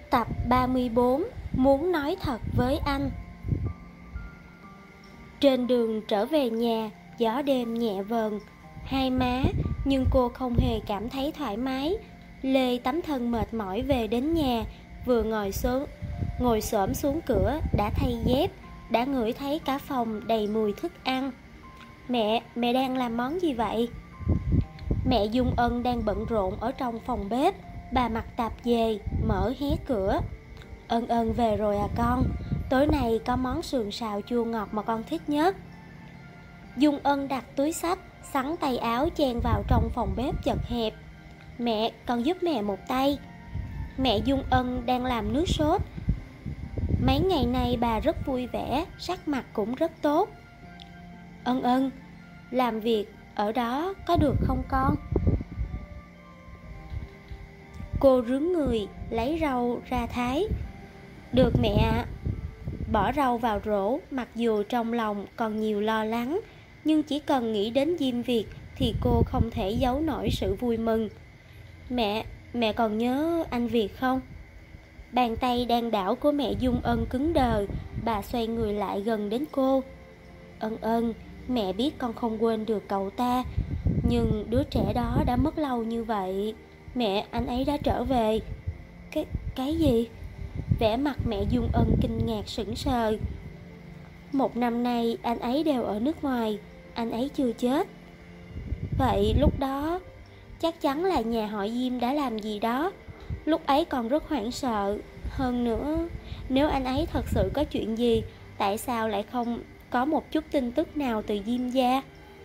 Tập 34 Muốn nói thật với anh. Trên đường trở về nhà, gió đêm nhẹ vờn hai má, nhưng cô không hề cảm thấy thoải mái. Lê tấm thân mệt mỏi về đến nhà, vừa ngồi xổm xuống cửa, đã thay dép, đã ngửi thấy cả phòng đầy mùi thức ăn. Mẹ đang làm món gì vậy? Mẹ Dung Ân đang bận rộn ở trong phòng bếp. Bà mặc tạp dề, mở hé cửa. Ân về rồi à con? Tối nay có món sườn xào chua ngọt mà con thích nhất. Dung Ân đặt túi xách, xắn tay áo chen vào trong phòng bếp chật hẹp. Mẹ, con giúp mẹ một tay. Mẹ Dung Ân đang làm nước sốt. Mấy ngày nay bà rất vui vẻ, sắc mặt cũng rất tốt. Ân, làm việc ở đó có được không con? Cô rướn người, lấy rau ra thái. Được mẹ ạ. Bỏ rau vào rổ, mặc dù trong lòng còn nhiều lo lắng, nhưng chỉ cần nghĩ đến Diêm Việt thì cô không thể giấu nổi sự vui mừng. Mẹ còn nhớ anh Việt không? Bàn tay đang đảo của mẹ Dung Ân cứng đờ. Bà xoay người lại gần đến cô. Ân, mẹ biết con không quên được cậu ta, nhưng đứa trẻ đó đã mất lâu như vậy. Mẹ, anh ấy đã trở về. Cái gì? Vẻ mặt mẹ Dung Ân kinh ngạc sững sờ. 1 năm nay anh ấy đều ở nước ngoài, anh ấy chưa chết. Vậy lúc đó chắc chắn là nhà họ Diêm đã làm gì đó. Lúc ấy còn rất hoảng sợ. Hơn nữa, nếu anh ấy thật sự có chuyện gì, tại sao lại không có một chút tin tức nào từ Diêm gia?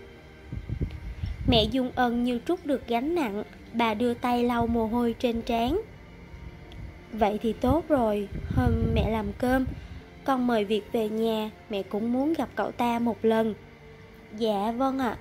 Mẹ Dung Ân như trút được gánh nặng. Bà đưa tay lau mồ hôi trên trán. Vậy thì tốt rồi. Hôm mẹ làm cơm, con mời Việt về nhà. Mẹ cũng muốn gặp cậu ta một lần. Dạ vâng ạ.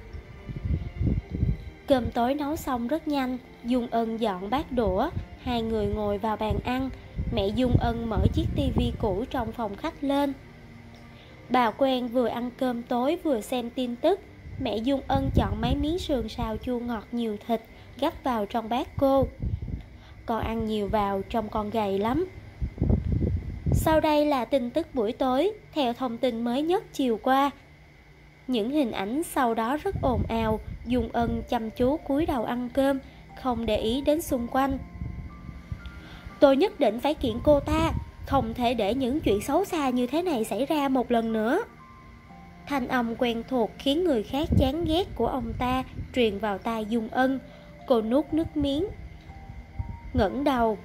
Cơm tối nấu xong rất nhanh. Dung Ân dọn bát đũa. Hai người ngồi vào bàn ăn. Mẹ Dung Ân mở chiếc tivi cũ trong phòng khách lên. Bà quen vừa ăn cơm tối vừa xem tin tức. Mẹ Dung Ân chọn mấy miếng sườn xào chua ngọt nhiều thịt, gắp vào trong bát cô. Con ăn nhiều vào, trông con gầy lắm. Sau đây là tin tức buổi tối, theo thông tin mới nhất chiều qua. Những hình ảnh sau đó rất ồn ào. Dung Ân chăm chú cúi đầu ăn cơm, không để ý đến xung quanh. Tôi nhất định phải kiện cô ta, không thể để những chuyện xấu xa như thế này xảy ra một lần nữa. Thanh âm quen thuộc khiến người khác chán ghét của ông ta truyền vào tai Dung Ân. Cô nuốt nước miếng, ngẩng đầu.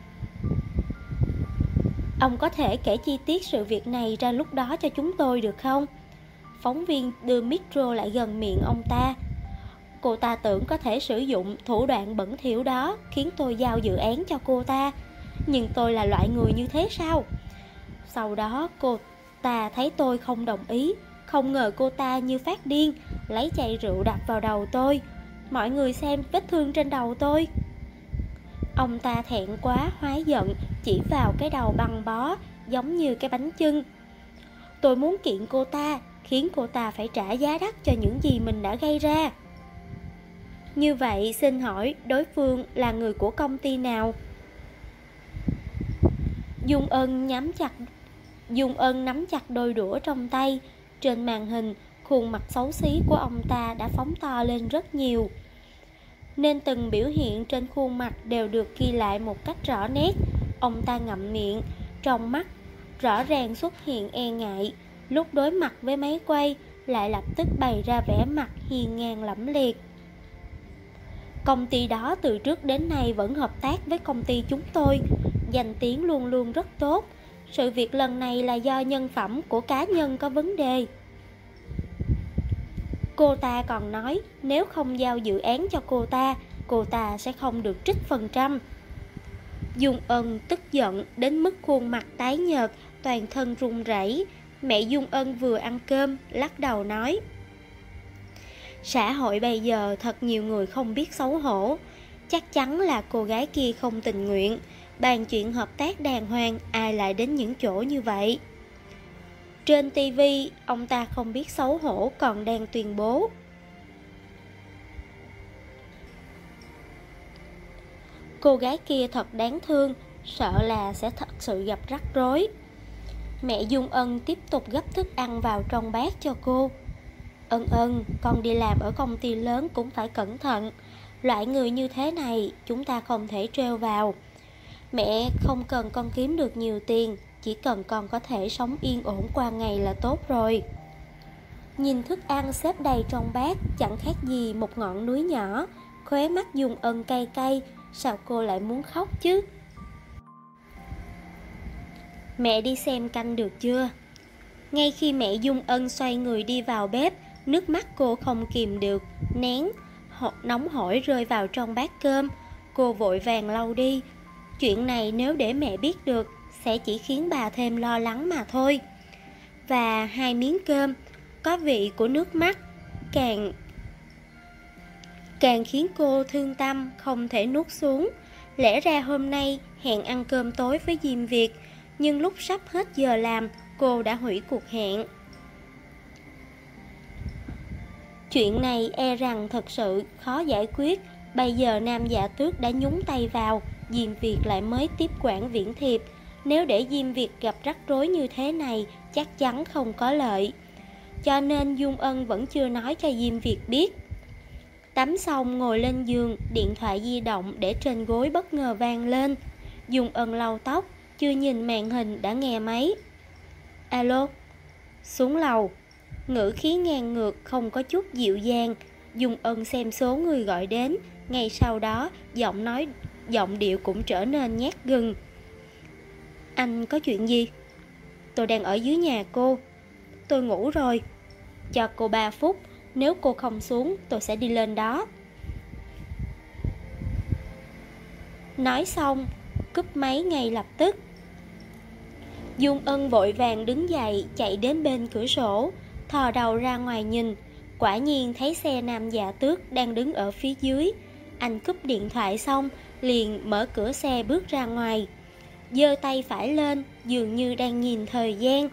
Ông có thể kể chi tiết sự việc này ra lúc đó cho chúng tôi được không? Phóng viên đưa micro lại gần miệng ông ta. Cô ta tưởng có thể sử dụng thủ đoạn bẩn thỉu đó khiến tôi giao dự án cho cô ta. Nhưng tôi là loại người như thế sao? Sau đó cô ta thấy tôi không đồng ý. Không ngờ cô ta như phát điên, lấy chai rượu đập vào đầu tôi. Mọi người xem vết thương trên đầu tôi. Ông ta thẹn quá hóa giận, chỉ vào cái đầu băng bó giống như cái bánh chưng. Tôi muốn kiện cô ta, khiến cô ta phải trả giá đắt cho những gì mình đã gây ra. Như vậy xin hỏi đối phương là người của công ty nào? Dung Ân nắm chặt đôi đũa trong tay. Trên màn hình, khuôn mặt xấu xí của ông ta đã phóng to lên rất nhiều, nên từng biểu hiện trên khuôn mặt đều được ghi lại một cách rõ nét. Ông ta ngậm miệng, trong mắt rõ ràng xuất hiện e ngại. Lúc đối mặt với máy quay, lại lập tức bày ra vẻ mặt hiên ngang lẫm liệt. Công ty đó từ trước đến nay vẫn hợp tác với công ty chúng tôi, danh tiếng luôn luôn rất tốt. Sự việc lần này là do nhân phẩm của cá nhân có vấn đề. Cô ta còn nói nếu không giao dự án cho cô ta sẽ không được trích phần trăm. Dung Ân tức giận đến mức khuôn mặt tái nhợt, toàn thân run rẩy. Mẹ Dung Ân vừa ăn cơm, lắc đầu nói: xã hội bây giờ thật nhiều người không biết xấu hổ. Chắc chắn là cô gái kia không tình nguyện. Bàn chuyện hợp tác đàng hoàng, ai lại đến những chỗ như vậy? Trên TV, ông ta không biết xấu hổ còn đang tuyên bố. Cô gái kia thật đáng thương, sợ là sẽ thật sự gặp rắc rối. Mẹ Dung Ân tiếp tục gấp thức ăn vào trong bát cho cô. Ân Ân, con đi làm ở công ty lớn cũng phải cẩn thận. Loại người như thế này chúng ta không thể trêu vào. Mẹ không cần con kiếm được nhiều tiền, chỉ cần con có thể sống yên ổn qua ngày là tốt rồi. Nhìn thức ăn xếp đầy trong bát chẳng khác gì một ngọn núi nhỏ. Khóe mắt Dung Ân cay cay. Sao cô lại muốn khóc chứ? Mẹ đi xem canh được chưa? Ngay khi mẹ Dung Ân xoay người đi vào bếp, nước mắt cô không kìm được, nén nóng hổi rơi vào trong bát cơm. Cô vội vàng lau đi. Chuyện này nếu để mẹ biết được sẽ chỉ khiến bà thêm lo lắng mà thôi. Và 2 miếng cơm có vị của nước mắt càng khiến cô thương tâm không thể nuốt xuống. Lẽ ra hôm nay hẹn ăn cơm tối với Diêm Việt, nhưng lúc sắp hết giờ làm, cô đã hủy cuộc hẹn. Chuyện này e rằng thật sự khó giải quyết. Bây giờ Nam Dạ Tước đã nhúng tay vào, Diêm Việt lại mới tiếp quản Viễn Thiệp. Nếu để Diêm Việt gặp rắc rối như thế này, chắc chắn không có lợi. Cho nên Dung Ân vẫn chưa nói cho Diêm Việt biết. Tắm xong ngồi lên giường, điện thoại di động để trên gối bất ngờ vang lên. Dung Ân lau tóc, chưa nhìn màn hình đã nghe máy. Alo. Xuống lầu. Ngữ khí ngang ngược không có chút dịu dàng. Dung Ân xem số người gọi đến. Ngay sau đó giọng điệu cũng trở nên nhát gừng. Anh có chuyện gì? Tôi đang ở dưới nhà cô. Tôi ngủ rồi. Cho cô 3 phút. Nếu cô không xuống tôi sẽ đi lên đó. Nói xong cúp máy ngay lập tức. Dung Ân vội vàng đứng dậy chạy đến bên cửa sổ, thò đầu ra ngoài nhìn. Quả nhiên thấy xe Nam Dạ Tước đang đứng ở phía dưới. Anh cúp điện thoại xong liền mở cửa xe bước ra ngoài, giơ tay phải lên dường như đang nhìn thời gian.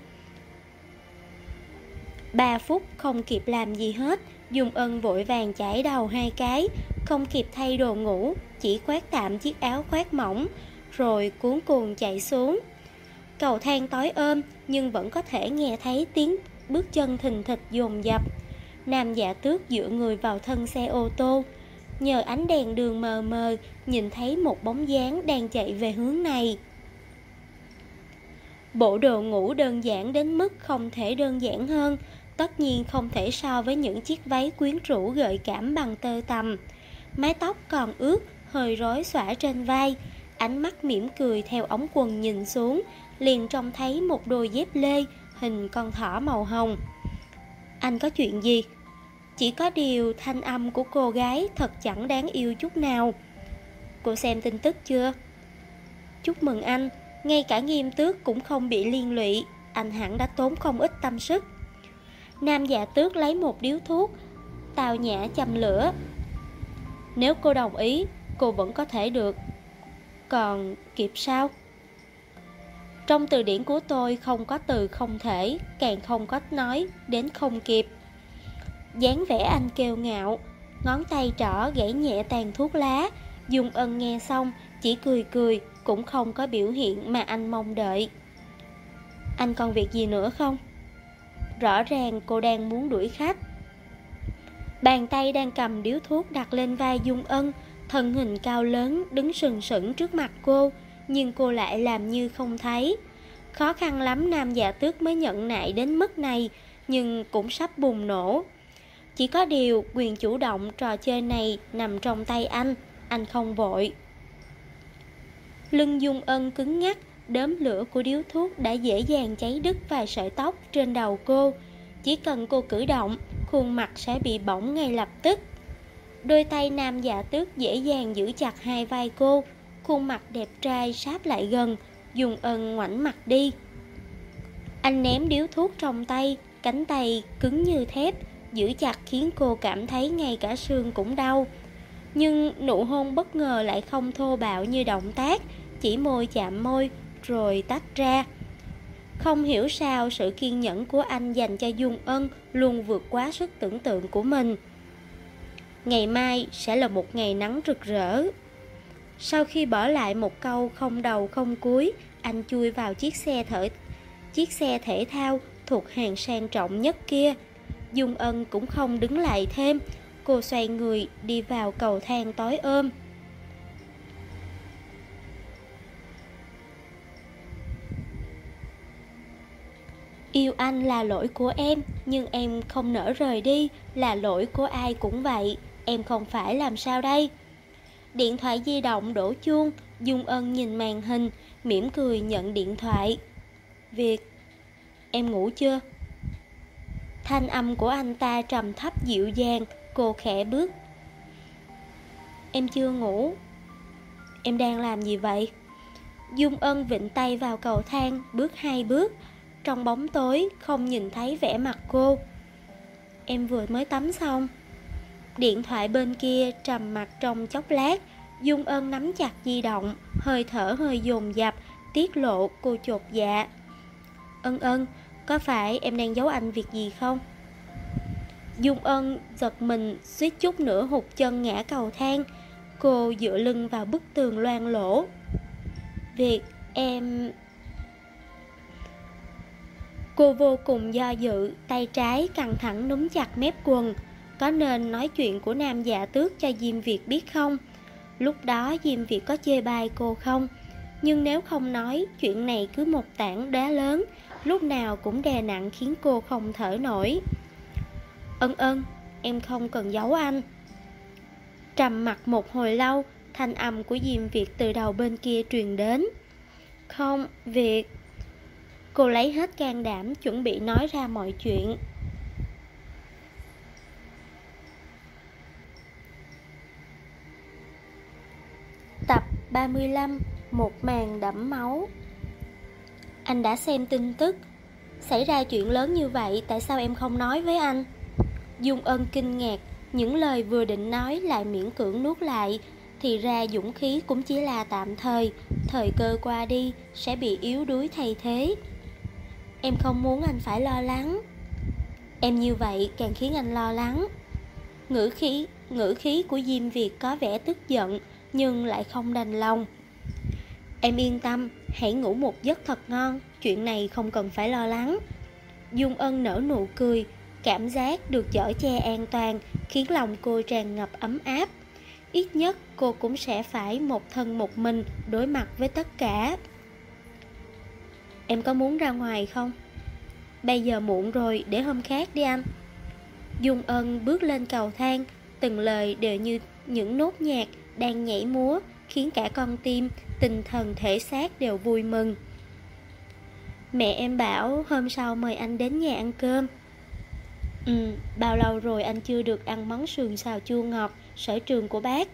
3 phút không kịp làm gì hết. Dung Ân vội vàng chải đầu 2 cái, không kịp thay đồ ngủ, chỉ khoác tạm chiếc áo khoác mỏng, rồi cuống cuồng chạy xuống. Cầu thang tối ôm nhưng vẫn có thể nghe thấy tiếng bước chân thình thịch dồn dập. Nam Dạ Tước dựa người vào thân xe ô tô, nhờ ánh đèn đường mờ mờ nhìn thấy một bóng dáng đang chạy về hướng này. Bộ đồ ngủ đơn giản đến mức không thể đơn giản hơn, tất nhiên không thể so với những chiếc váy quyến rũ gợi cảm bằng tơ tằm. Mái tóc còn ướt, hơi rối xõa trên vai, ánh mắt mỉm cười theo ống quần nhìn xuống, liền trông thấy một đôi dép lê hình con thỏ màu hồng. Anh có chuyện gì? Chỉ có điều thanh âm của cô gái thật chẳng đáng yêu chút nào. Cô xem tin tức chưa? Chúc mừng anh, ngay cả Nghiêm Tước cũng không bị liên lụy. Anh hẳn đã tốn không ít tâm sức. Nam Dạ Tước lấy một điếu thuốc, tào nhã châm lửa. Nếu cô đồng ý, cô vẫn có thể được. Còn kịp sao? Trong từ điển của tôi không có từ không thể, càng không có nói đến không kịp. Dáng vẻ anh kiêu ngạo, ngón tay trỏ gãy nhẹ tàn thuốc lá. Dung Ân nghe xong chỉ cười cười, cũng không có biểu hiện mà anh mong đợi. Anh còn việc gì nữa không? Rõ ràng cô đang muốn đuổi khách. Bàn tay đang cầm điếu thuốc đặt lên vai Dung Ân, thân hình cao lớn đứng sừng sững trước mặt cô, nhưng cô lại làm như không thấy. Khó khăn lắm Nam Dạ Tước mới nhận nại đến mức này, nhưng cũng sắp bùng nổ. Chỉ có điều quyền chủ động trò chơi này nằm trong tay anh không vội. Lưng Dung Ân cứng ngắc, đốm lửa của điếu thuốc đã dễ dàng cháy đứt vài sợi tóc trên đầu cô. Chỉ cần cô cử động, khuôn mặt sẽ bị bỏng ngay lập tức. Đôi tay Nam Dạ Tước dễ dàng giữ chặt hai vai cô, khuôn mặt đẹp trai sáp lại gần. Dung Ân ngoảnh mặt đi. Anh ném điếu thuốc trong tay, cánh tay cứng như thép, giữ chặt khiến cô cảm thấy ngay cả xương cũng đau. Nhưng nụ hôn bất ngờ lại không thô bạo như động tác, chỉ môi chạm môi rồi tách ra. Không hiểu sao sự kiên nhẫn của anh dành cho Dung Ân luôn vượt quá sức tưởng tượng của mình. Ngày mai sẽ là một ngày nắng rực rỡ. Sau khi bỏ lại một câu không đầu không cuối, anh chui vào chiếc xe thể thao thuộc hàng sang trọng nhất kia. Dung Ân cũng không đứng lại thêm, cô xoay người đi vào cầu thang tối ôm. Yêu anh là lỗi của em, nhưng em không nỡ rời đi, là lỗi của ai cũng vậy, em không phải làm sao đây? Điện thoại di động đổ chuông, Dung Ân nhìn màn hình, mỉm cười nhận điện thoại. Việt, em ngủ chưa? Thanh âm của anh ta trầm thấp dịu dàng, cô khẽ bước. Em chưa ngủ. Em đang làm gì vậy? Dung Ân vịn tay vào cầu thang, bước 2 bước. Trong bóng tối không nhìn thấy vẻ mặt cô. Em vừa mới tắm xong. Điện thoại bên kia trầm mặc trong chốc lát. Dung Ân nắm chặt di động, hơi thở hơi dồn dập, tiết lộ cô chột dạ. Ân, có phải em đang giấu anh việc gì không? Dung Ân giật mình, suýt chút nữa hụt chân ngã cầu thang. Cô dựa lưng vào bức tường loang lỗ. Việc em... Cô vô cùng do dự, tay trái căng thẳng núm chặt mép quần. Có nên nói chuyện của Nam Dạ Tước cho Diêm Việt biết không? Lúc đó Diêm Việt có chê bai cô không? Nhưng nếu không nói, chuyện này cứ một tảng đá lớn, lúc nào cũng đè nặng khiến cô không thở nổi. Ân, em không cần giấu anh. Trầm mặc một hồi lâu, thanh âm của Diêm Việt từ đầu bên kia truyền đến. Không, Việt. Cô lấy hết can đảm chuẩn bị nói ra mọi chuyện. Tập 35, một màn đẫm máu. Anh đã xem tin tức. Xảy ra chuyện lớn như vậy, tại sao em không nói với anh? Dung Ân kinh ngạc, những lời vừa định nói lại miễn cưỡng nuốt lại. Thì ra dũng khí cũng chỉ là tạm thời, thời cơ qua đi sẽ bị yếu đuối thay thế. Em không muốn anh phải lo lắng. Em như vậy càng khiến anh lo lắng. Ngữ khí của Diêm Việt có vẻ tức giận, nhưng lại không đành lòng. Em yên tâm, hãy ngủ một giấc thật ngon, chuyện này không cần phải lo lắng. Dung Ân nở nụ cười, cảm giác được chở che an toàn khiến lòng cô tràn ngập ấm áp. Ít nhất cô cũng sẽ phải một thân một mình đối mặt với tất cả. Em có muốn ra ngoài không? Bây giờ muộn rồi, để hôm khác đi anh. Dung Ân bước lên cầu thang, từng lời đều như những nốt nhạc đang nhảy múa, khiến cả con tim, tinh thần thể xác đều vui mừng. Mẹ em bảo hôm sau mời anh đến nhà ăn cơm. Bao lâu rồi anh chưa được ăn món sườn xào chua ngọt sở trường của bác.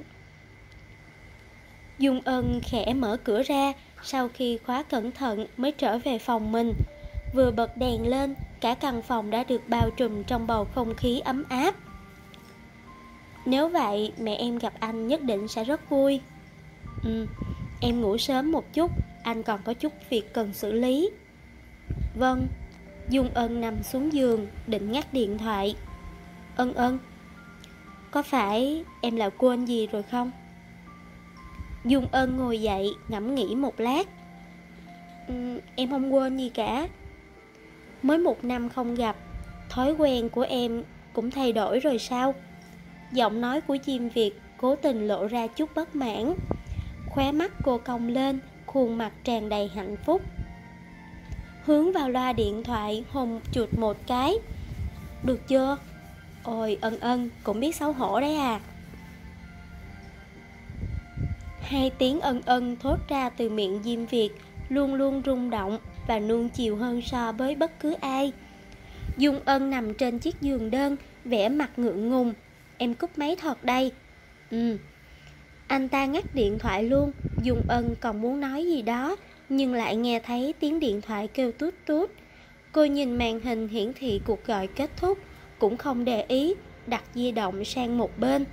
Dung Ân khẽ mở cửa ra, sau khi khóa cẩn thận mới trở về phòng mình. Vừa bật đèn lên, cả căn phòng đã được bao trùm trong bầu không khí ấm áp. Nếu vậy, mẹ em gặp anh nhất định sẽ rất vui. Em ngủ sớm một chút, anh còn có chút việc cần xử lý. Vâng. Dung Ân nằm xuống giường, định ngắt điện thoại. Ân, có phải em là quên gì rồi không? Dung Ân ngồi dậy, ngẫm nghĩ một lát. Em không quên gì cả. Mới 1 năm không gặp, thói quen của em cũng thay đổi rồi sao? Giọng nói của Diêm Việt cố tình lộ ra chút bất mãn. Khóe mắt cô cong lên, khuôn mặt tràn đầy hạnh phúc. Hướng vào loa điện thoại, hôn chụt một cái. Được chưa? Ôi Ân, cũng biết xấu hổ đấy à. 2 tiếng ân thốt ra từ miệng Diêm Việt, luôn luôn rung động và nuông chiều hơn so với bất cứ ai. Dung Ân nằm trên chiếc giường đơn, vẻ mặt ngượng ngùng. Em cúp máy thật đây. Anh ta ngắt điện thoại luôn. Dung Ân còn muốn nói gì đó, nhưng lại nghe thấy tiếng điện thoại kêu tút tút. Cô nhìn màn hình hiển thị cuộc gọi kết thúc, cũng không để ý, đặt di động sang một bên.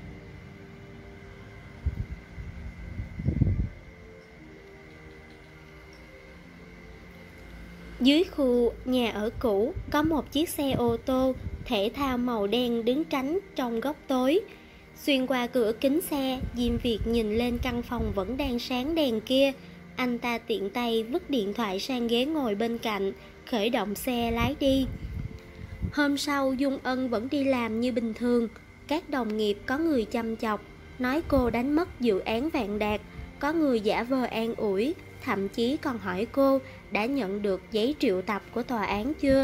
Dưới khu nhà ở cũ có một chiếc xe ô tô thể thao màu đen đứng tránh trong góc tối. Xuyên qua cửa kính xe, Diêm Việt nhìn lên căn phòng vẫn đang sáng đèn kia. Anh ta tiện tay vứt điện thoại sang ghế ngồi bên cạnh, khởi động xe lái đi. Hôm sau, Dung Ân vẫn đi làm như bình thường. Các đồng nghiệp có người chăm chọc, nói cô đánh mất dự án vạn đạt. Có người giả vờ an ủi, thậm chí còn hỏi cô đã nhận được giấy triệu tập của tòa án chưa.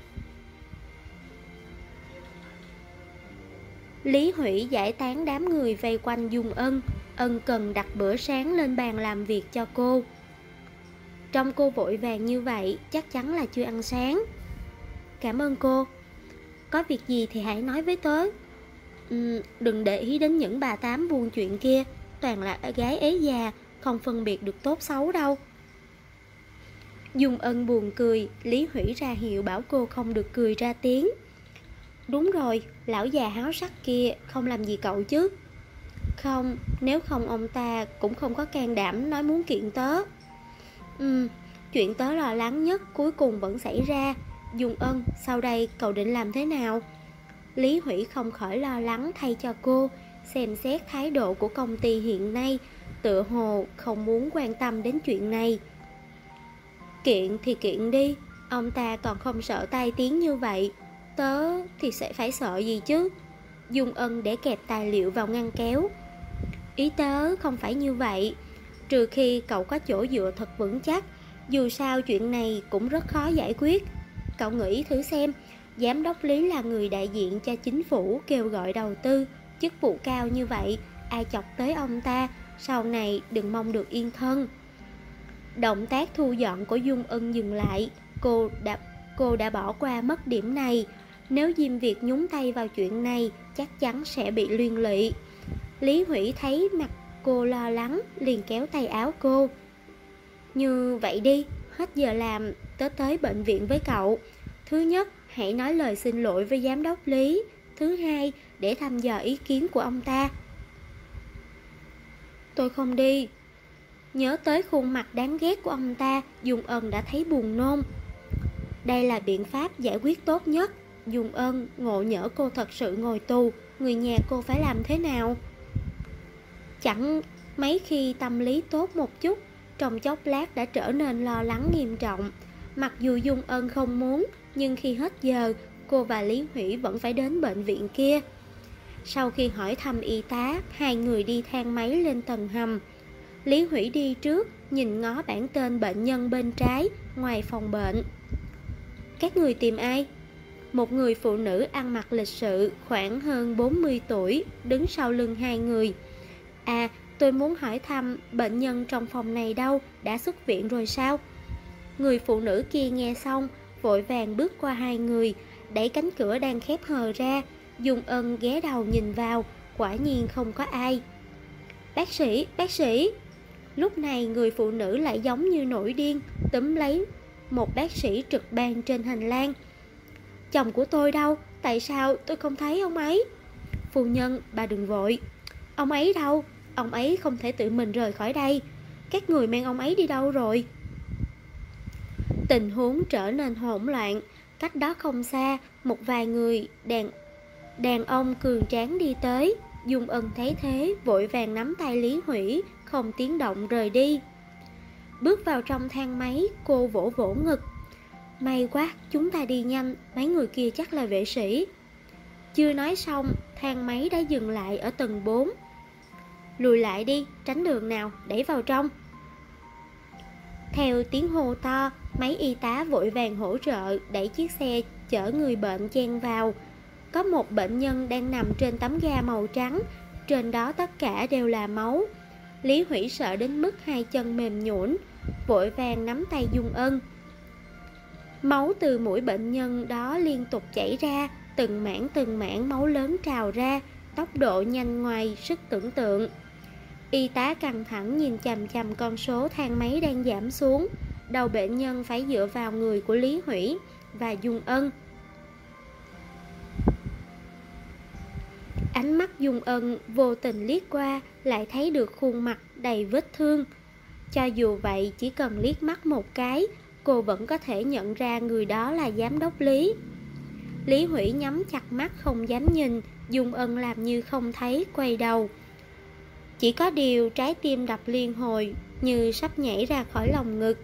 Lý Hủy giải tán đám người vây quanh Dung Ân. Ân cần đặt bữa sáng lên bàn làm việc cho cô. Trông cô vội vàng như vậy, chắc chắn là chưa ăn sáng. Cảm ơn cô. Có việc gì thì hãy nói với tớ. Đừng để ý đến những bà tám buôn chuyện kia, toàn là gái ế già, không phân biệt được tốt xấu đâu. Dung Ân buồn cười, Lý Hủy ra hiệu bảo cô không được cười ra tiếng. Đúng rồi, lão già háo sắc kia không làm gì cậu chứ? Không, nếu không ông ta cũng không có can đảm nói muốn kiện tớ. Chuyện tớ lo lắng nhất cuối cùng vẫn xảy ra. Dung Ân, sau đây cậu định làm thế nào? Lý Hủy không khỏi lo lắng thay cho cô, xem xét thái độ của công ty hiện nay, tựa hồ không muốn quan tâm đến chuyện này. Kiện thì kiện đi, ông ta còn không sợ tai tiếng như vậy, tớ thì sẽ phải sợ gì chứ? Dung Ân để kẹp tài liệu vào ngăn kéo. Ý tớ không phải như vậy, trừ khi cậu có chỗ dựa thật vững chắc, dù sao chuyện này cũng rất khó giải quyết. Cậu nghĩ thử xem, giám đốc Lý là người đại diện cho chính phủ kêu gọi đầu tư, chức vụ cao như vậy, ai chọc tới ông ta, sau này đừng mong được yên thân. Động tác thu dọn của Dung Ân dừng lại, cô đã bỏ qua mất điểm này. Nếu Diêm Việt nhúng tay vào chuyện này, chắc chắn sẽ bị liên lụy. Lý Hủy thấy mặt cô lo lắng, liền kéo tay áo cô. Như vậy đi, hết giờ làm, tớ tới bệnh viện với cậu. Thứ nhất, hãy nói lời xin lỗi với giám đốc Lý. Thứ hai, để thăm dò ý kiến của ông ta. Tôi không đi. Nhớ tới khuôn mặt đáng ghét của ông ta, Dung Ân đã thấy buồn nôn. Đây là biện pháp giải quyết tốt nhất. Dung Ân, ngộ nhỡ cô thật sự ngồi tù, người nhà cô phải làm thế nào? Chẳng mấy khi tâm lý tốt một chút, trong chốc lát đã trở nên lo lắng nghiêm trọng. Mặc dù Dung Ân không muốn, nhưng khi hết giờ, cô và Lý Hủy vẫn phải đến bệnh viện kia. Sau khi hỏi thăm y tá, hai người đi thang máy lên tầng hầm. Lý Hủy đi trước, nhìn ngó bảng tên bệnh nhân bên trái, ngoài phòng bệnh. Các người tìm ai? Một người phụ nữ ăn mặc lịch sự, khoảng hơn 40 tuổi, đứng sau lưng hai người. À, tôi muốn hỏi thăm bệnh nhân trong phòng này đâu, đã xuất viện rồi sao? Người phụ nữ kia nghe xong, vội vàng bước qua hai người, đẩy cánh cửa đang khép hờ ra. Dung Ân ghé đầu nhìn vào, quả nhiên không có ai. Bác sĩ. Lúc này người phụ nữ lại giống như nổi điên, túm lấy một bác sĩ trực ban trên hành lang. Chồng của tôi đâu? Tại sao tôi không thấy ông ấy? Phu nhân, bà đừng vội. Ông ấy đâu? Ông ấy không thể tự mình rời khỏi đây. Các người mang ông ấy đi đâu rồi? Tình huống trở nên hỗn loạn. Cách đó không xa, một vài người đàn ông cường tráng đi tới. Dung Ân thấy thế, vội vàng nắm tay Lý Hủy, không tiếng động rời đi. Bước vào trong thang máy, cô vỗ vỗ ngực. May quá, chúng ta đi nhanh, mấy người kia chắc là vệ sĩ. Chưa nói xong, thang máy đã dừng lại ở tầng 4. Lùi lại đi, tránh đường nào, đẩy vào trong. Theo tiếng hô to, mấy y tá vội vàng hỗ trợ đẩy chiếc xe chở người bệnh chen vào. Có một bệnh nhân đang nằm trên tấm ga màu trắng, trên đó tất cả đều là máu. Lý Hủy sợ đến mức hai chân mềm nhũn, vội vàng nắm tay Dung Ân. Máu từ mũi bệnh nhân đó liên tục chảy ra, từng mảng máu lớn trào ra, tốc độ nhanh ngoài sức tưởng tượng. Y tá căng thẳng nhìn chằm chằm con số thang máy đang giảm xuống. Đầu bệnh nhân phải dựa vào người của Lý Hủy và Dung Ân. Ánh mắt Dung Ân vô tình liếc qua, lại thấy được khuôn mặt đầy vết thương. Cho dù vậy, chỉ cần liếc mắt một cái, cô vẫn có thể nhận ra người đó là giám đốc Lý. Lý Hủy nhắm chặt mắt không dám nhìn, Dung Ân làm như không thấy, quay đầu. Chỉ có điều trái tim đập liên hồi, như sắp nhảy ra khỏi lồng ngực.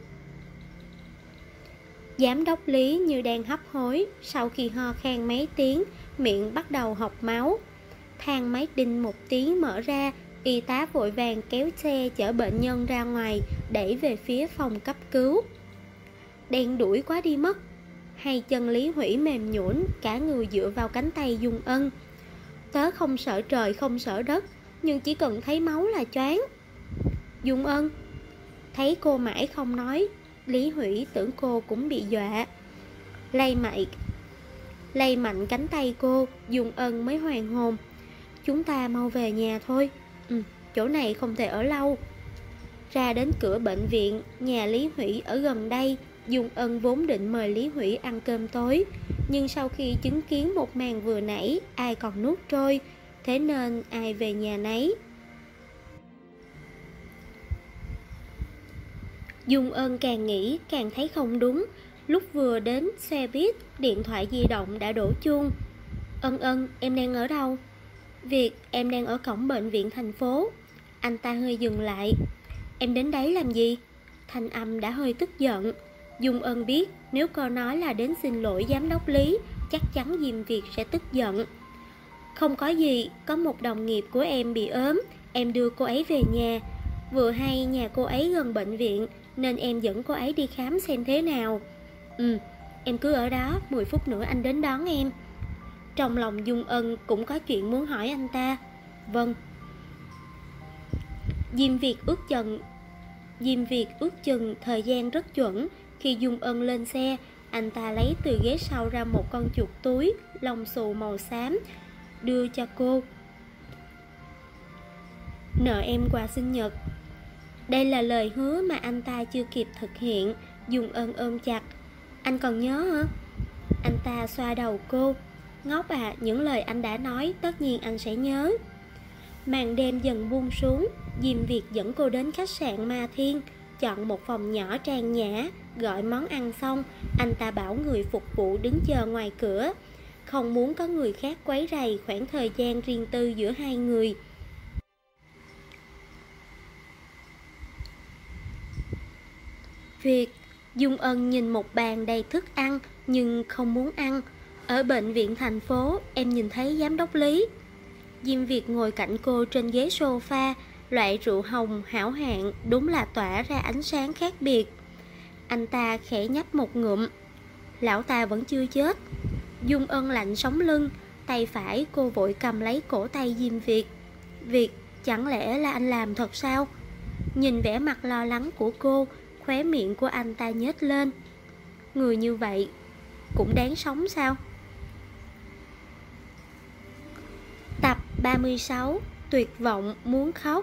Giám đốc Lý như đang hấp hối, sau khi ho khan mấy tiếng, miệng bắt đầu hộc máu. Thang máy đinh một tiếng mở ra, y tá vội vàng kéo xe chở bệnh nhân ra ngoài, đẩy về phía phòng cấp cứu. Đen đuổi quá đi mất. Hai chân Lý Hủy mềm nhũn, cả người dựa vào cánh tay Dung Ân. Tớ không sợ trời không sợ đất, nhưng chỉ cần thấy máu là choáng. Dung Ân. Thấy cô mãi không nói, Lý Hủy tưởng cô cũng bị dọa. Lay mạnh cánh tay cô, Dung Ân mới hoàn hồn. Chúng ta mau về nhà thôi. Chỗ này không thể ở lâu. Ra đến cửa bệnh viện, nhà Lý Hủy ở gần đây. Dung Ân vốn định mời Lý Hủy ăn cơm tối, nhưng sau khi chứng kiến một màn vừa nãy, ai còn nuốt trôi, thế nên ai về nhà nấy. Dung Ân càng nghĩ càng thấy không đúng. Lúc vừa đến xe buýt, điện thoại di động đã đổ chuông. Ân, em đang ở đâu? Việt, em đang ở cổng bệnh viện thành phố. Anh ta hơi dừng lại. Em đến đấy làm gì? Thanh âm đã hơi tức giận. Dung Ân biết nếu cô nói là đến xin lỗi giám đốc Lý, chắc chắn Diêm Việt sẽ tức giận. Không có gì, có một đồng nghiệp của em bị ốm, em đưa cô ấy về nhà. Vừa hay nhà cô ấy gần bệnh viện, nên em dẫn cô ấy đi khám xem thế nào. Em cứ ở đó, 10 phút nữa anh đến đón em. Trong lòng Dung Ân cũng có chuyện muốn hỏi anh ta. Vâng. Diêm Việt ước chừng thời gian rất chuẩn. Khi Dung Ân lên xe, anh ta lấy từ ghế sau ra một con chuột túi lông xù màu xám, đưa cho cô. Nợ em quà sinh nhật. Đây là lời hứa mà anh ta chưa kịp thực hiện. Dung Ân ôm chặt. Anh còn nhớ hả? Anh ta xoa đầu cô. Ngốc à, những lời anh đã nói tất nhiên anh sẽ nhớ. Màn đêm dần buông xuống. Diêm Việt dẫn cô đến khách sạn Ma Thiên, chọn một phòng nhỏ trang nhã. Gọi món ăn xong, anh ta bảo người phục vụ đứng chờ ngoài cửa, không muốn có người khác quấy rầy khoảng thời gian riêng tư giữa hai người. Việt. Dung Ân nhìn một bàn đầy thức ăn nhưng không muốn ăn. Ở bệnh viện thành phố, em nhìn thấy giám đốc Lý. Diêm Việt ngồi cạnh cô trên ghế sofa, loại rượu hồng hảo hạng đúng là tỏa ra ánh sáng khác biệt. Anh ta khẽ nhấp một ngụm. Lão ta vẫn chưa chết. Dung Ân lạnh sống lưng, tay phải cô vội cầm lấy cổ tay Diêm Việt. Việt, chẳng lẽ là anh làm thật sao? Nhìn vẻ mặt lo lắng của cô, khóe miệng của anh ta nhếch lên. Người như vậy cũng đáng sống sao? Tập 36. Tuyệt vọng muốn khóc.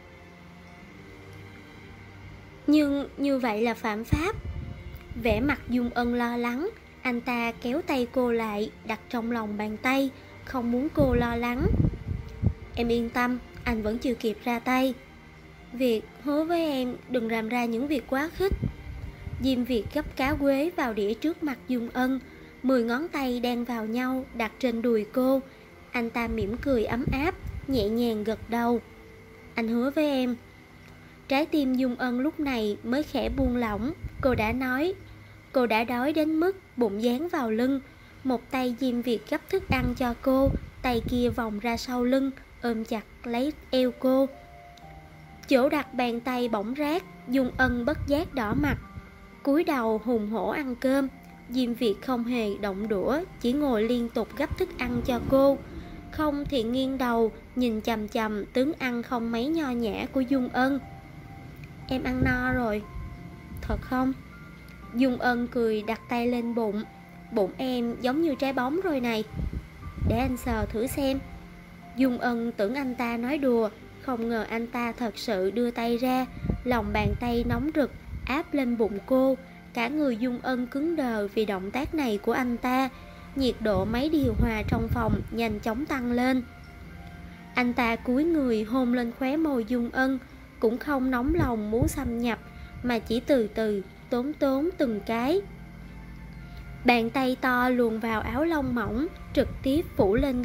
Nhưng như vậy là phạm pháp. Vẻ mặt Dung Ân lo lắng. Anh ta kéo tay cô lại, đặt trong lòng bàn tay, không muốn cô lo lắng. Em yên tâm, anh vẫn chưa kịp ra tay. Việt, hứa với em đừng làm ra những việc quá khích. Diêm Việt gấp cá quế vào đĩa trước mặt Dung Ân, 10 ngón tay đan vào nhau đặt trên đùi cô. Anh ta mỉm cười ấm áp, nhẹ nhàng gật đầu. Anh hứa với em. Trái tim Dung Ân lúc này mới khẽ buông lỏng. Cô đã nói. Cô đã đói đến mức bụng dán vào lưng. Một tay Diêm Việt gấp thức ăn cho cô, tay kia vòng ra sau lưng, ôm chặt lấy eo cô. Chỗ đặt bàn tay bỗng rát, Dung Ân bất giác đỏ mặt, cúi đầu hùng hổ ăn cơm. Diêm Việt không hề động đũa, chỉ ngồi liên tục gấp thức ăn cho cô. Không thì nghiêng đầu nhìn chằm chằm tướng ăn không mấy nho nhã của Dung Ân. Em ăn no rồi. Thật không? Dung Ân cười đặt tay lên bụng. Bụng em giống như trái bóng rồi này. Để anh sờ thử xem. Dung Ân tưởng anh ta nói đùa, không ngờ anh ta thật sự đưa tay ra. Lòng bàn tay nóng rực áp lên bụng cô. Cả người Dung Ân cứng đờ vì động tác này của anh ta. Nhiệt độ máy điều hòa trong phòng nhanh chóng tăng lên. Anh ta cúi người hôn lên khóe môi Dung Ân, cũng không nóng lòng muốn xâm nhập, mà chỉ từ từ tốn từng cái. Bàn tay to luồn vào áo lông mỏng, trực tiếp phủ lên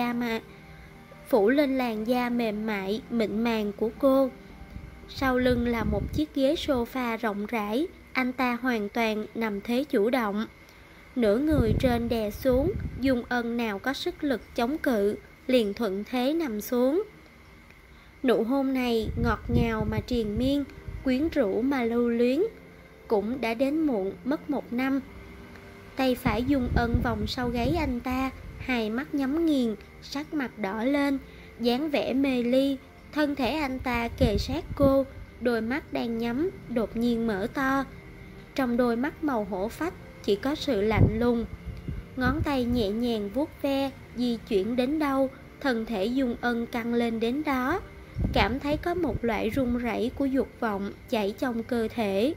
làn da mềm mại, mịn màng của cô. Sau lưng là một chiếc ghế sofa rộng rãi, anh ta hoàn toàn nằm thế chủ động. Nửa người trên đè xuống, Dung Ân nào có sức lực chống cự, liền thuận thế nằm xuống. Nụ hôn này ngọt ngào mà triền miên, quyến rũ mà lưu luyến. Cũng đã đến muộn mất 1 năm. Tay phải Dung Ân vòng sau gáy anh ta, hai mắt nhắm nghiền, sắc mặt đỏ lên, dáng vẻ mê ly. Thân thể anh ta kề sát cô, đôi mắt đang nhắm đột nhiên mở to. Trong đôi mắt màu hổ phách chỉ có sự lạnh lùng. Ngón tay nhẹ nhàng vuốt ve, di chuyển đến đâu, thân thể Dung Ân căng lên đến đó. Cảm thấy có một loại run rẩy của dục vọng chảy trong cơ thể.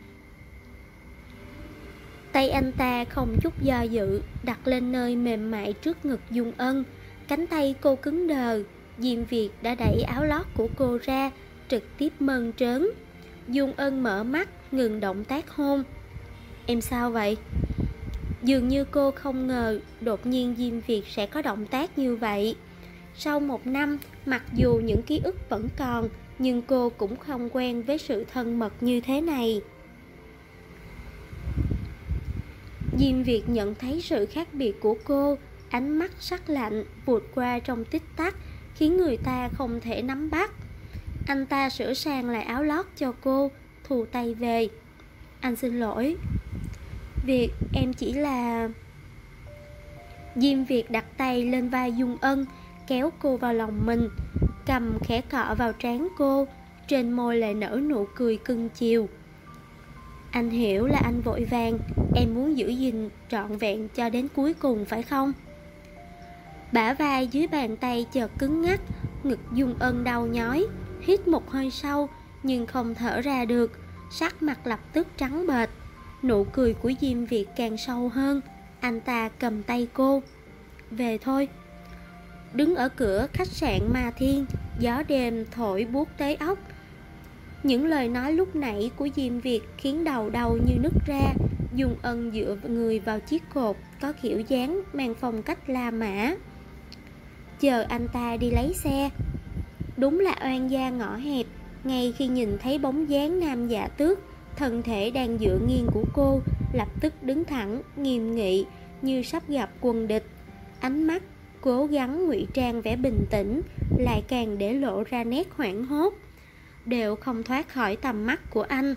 Tay anh ta không chút do dự đặt lên nơi mềm mại trước ngực Dung Ân. Cánh tay cô cứng đờ. Diêm Việt đã đẩy áo lót của cô ra, trực tiếp mơn trớn. Dung Ân mở mắt, ngừng động tác hôn. Em sao vậy? Dường như cô không ngờ đột nhiên Diêm Việt sẽ có động tác như vậy. Sau 1 năm, mặc dù những ký ức vẫn còn, nhưng cô cũng không quen với sự thân mật như thế này. Diêm Việt nhận thấy sự khác biệt của cô, ánh mắt sắc lạnh vụt qua trong tích tắc, khiến người ta không thể nắm bắt. Anh ta sửa sang lại áo lót cho cô, thu tay về. Anh xin lỗi. Việt, em chỉ là... Diêm Việt đặt tay lên vai Dung Ân, kéo cô vào lòng mình, cầm khẽ cọ vào trán cô, trên môi lại nở nụ cười cưng chiều. Anh hiểu là anh vội vàng, em muốn giữ gìn trọn vẹn cho đến cuối cùng phải không? Bả vai dưới bàn tay chợt cứng ngắc, ngực Dung Ân đau nhói, hít một hơi sâu nhưng không thở ra được, sắc mặt lập tức trắng bệch. Nụ cười của Diêm Việt càng sâu hơn, anh ta cầm tay cô. Về thôi. Đứng ở cửa khách sạn Ma Thiên, gió đêm thổi buốt tới óc. Những lời nói lúc nãy của Diêm Việt khiến đầu đau như nứt ra. Dung Ân dựa người vào chiếc cột có kiểu dáng mang phong cách La Mã, chờ anh ta đi lấy xe. Đúng là oan gia ngõ hẹp. Ngay khi nhìn thấy bóng dáng Nam Dạ Tước, thân thể đang dựa nghiêng của cô lập tức đứng thẳng, nghiêm nghị như sắp gặp quân địch. Ánh mắt cố gắng ngụy trang vẻ bình tĩnh, lại càng để lộ ra nét hoảng hốt, đều không thoát khỏi tầm mắt của anh.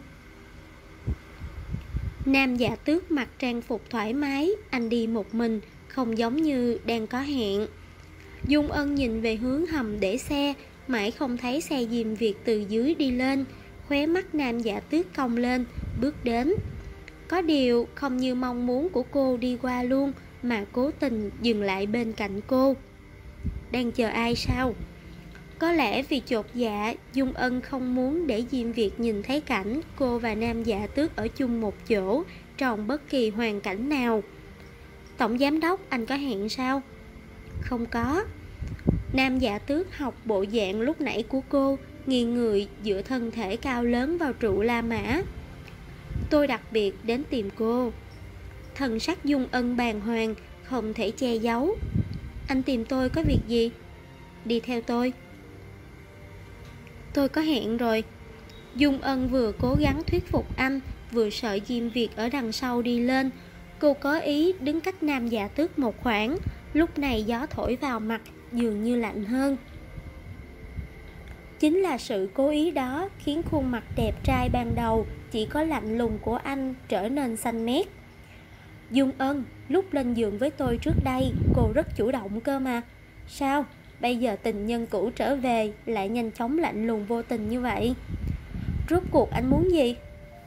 Nam Dạ Tước mặc trang phục thoải mái, anh đi một mình, không giống như đang có hẹn. Dung Ân nhìn về hướng hầm để xe, mãi không thấy xe Diêm Việt từ dưới đi lên. Khóe mắt Nam Dạ Tước cong lên, bước đến. Có điều không như mong muốn của cô đi qua luôn, mà cố tình dừng lại bên cạnh cô. Đang chờ ai sao? Có lẽ vì chột dạ, Dung Ân không muốn để Diêm Việt nhìn thấy cảnh cô và Nam Dạ Tước ở chung một chỗ trong bất kỳ hoàn cảnh nào. Tổng giám đốc, anh có hẹn sao? Không có. Nam Dạ Tước học bộ dạng lúc nãy của cô, nghiêng người dựa thân thể cao lớn vào trụ La Mã. Tôi đặc biệt đến tìm cô. Thần sắc Dung Ân bàng hoàng, không thể che giấu. Anh tìm tôi có việc gì? Đi theo tôi. Tôi có hẹn rồi. Dung Ân vừa cố gắng thuyết phục anh, vừa sợ Diêm Việt ở đằng sau đi lên. Cô có ý đứng cách Nam Dạ Tước một khoảng. Lúc này gió thổi vào mặt dường như lạnh hơn. Chính là sự cố ý đó khiến khuôn mặt đẹp trai ban đầu chỉ có lạnh lùng của anh trở nên xanh mét. Dung Ân, lúc lên giường với tôi trước đây, cô rất chủ động cơ mà. Sao? Bây giờ tình nhân cũ trở về lại nhanh chóng lạnh lùng vô tình như vậy? Rốt cuộc anh muốn gì?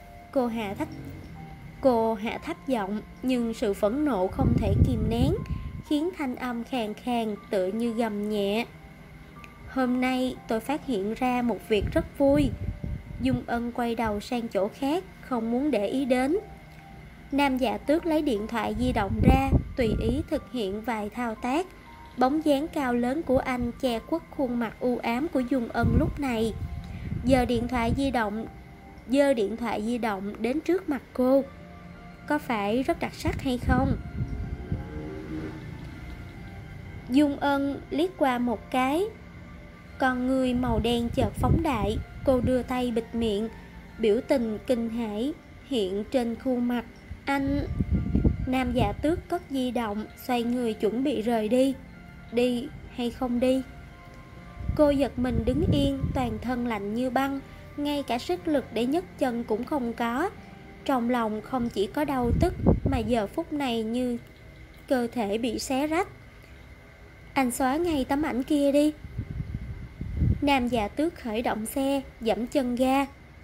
Cô hạ thấp giọng, nhưng sự phẫn nộ không thể kìm nén, khiến thanh âm khàn khàn tựa như gầm nhẹ. Hôm nay tôi phát hiện ra một việc rất vui. Dung Ân quay đầu sang chỗ khác, không muốn để ý đến. Nam Dạ Tước lấy điện thoại di động ra, tùy ý thực hiện vài thao tác. Bóng dáng cao lớn của anh che khuất khuôn mặt u ám của Dung Ân lúc này. Giơ điện thoại di động đến trước mặt cô. có phải rất đặc sắc hay không? Dung Ân liếc qua một cái, con người màu đen chợt phóng đại. Cô đưa tay bịt miệng, biểu tình kinh hãi hiện trên khuôn mặt. Anh... Nam Dạ Tước cất di động, xoay người chuẩn bị rời đi. Đi hay không đi? Cô giật mình đứng yên, toàn thân lạnh như băng, ngay cả sức lực để nhấc chân cũng không có. Trong lòng không chỉ có đau tức, mà giờ phút này như cơ thể bị xé rách. Anh xóa ngay tấm ảnh kia đi. Nam Dạ Tước khởi động xe, giẫm chân ga.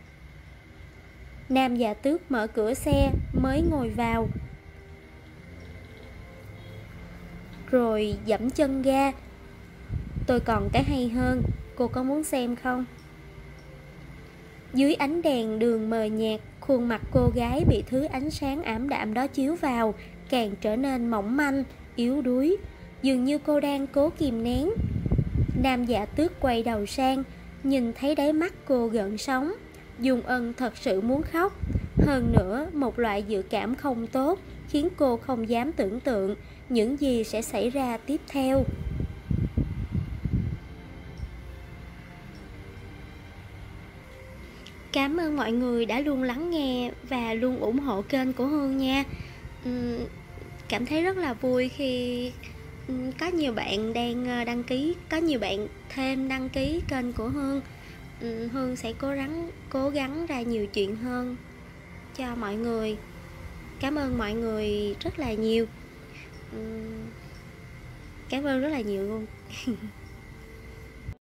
Nam Dạ Tước mở cửa xe, mới ngồi vào, rồi giẫm chân ga. Tôi còn cái hay hơn, cô có muốn xem không? Dưới ánh đèn đường mờ nhạt, khuôn mặt cô gái bị thứ ánh sáng ảm đạm đó chiếu vào càng trở nên mỏng manh, yếu đuối, dường như cô đang cố kìm nén. Nam Dạ Tước quay đầu sang, nhìn thấy đáy mắt cô gợn sóng. Dung Ân thật sự muốn khóc. Hơn nữa, một loại dự cảm không tốt khiến cô không dám tưởng tượng những gì sẽ xảy ra tiếp theo. Cảm ơn mọi người đã luôn lắng nghe và luôn ủng hộ kênh của Hương nha. Cảm thấy rất là vui khi có nhiều bạn đang đăng ký, có nhiều bạn thêm đăng ký kênh của Hương. Hương sẽ cố gắng ra nhiều chuyện hơn cho mọi người. Cảm ơn mọi người rất là nhiều. Cảm ơn rất là nhiều luôn.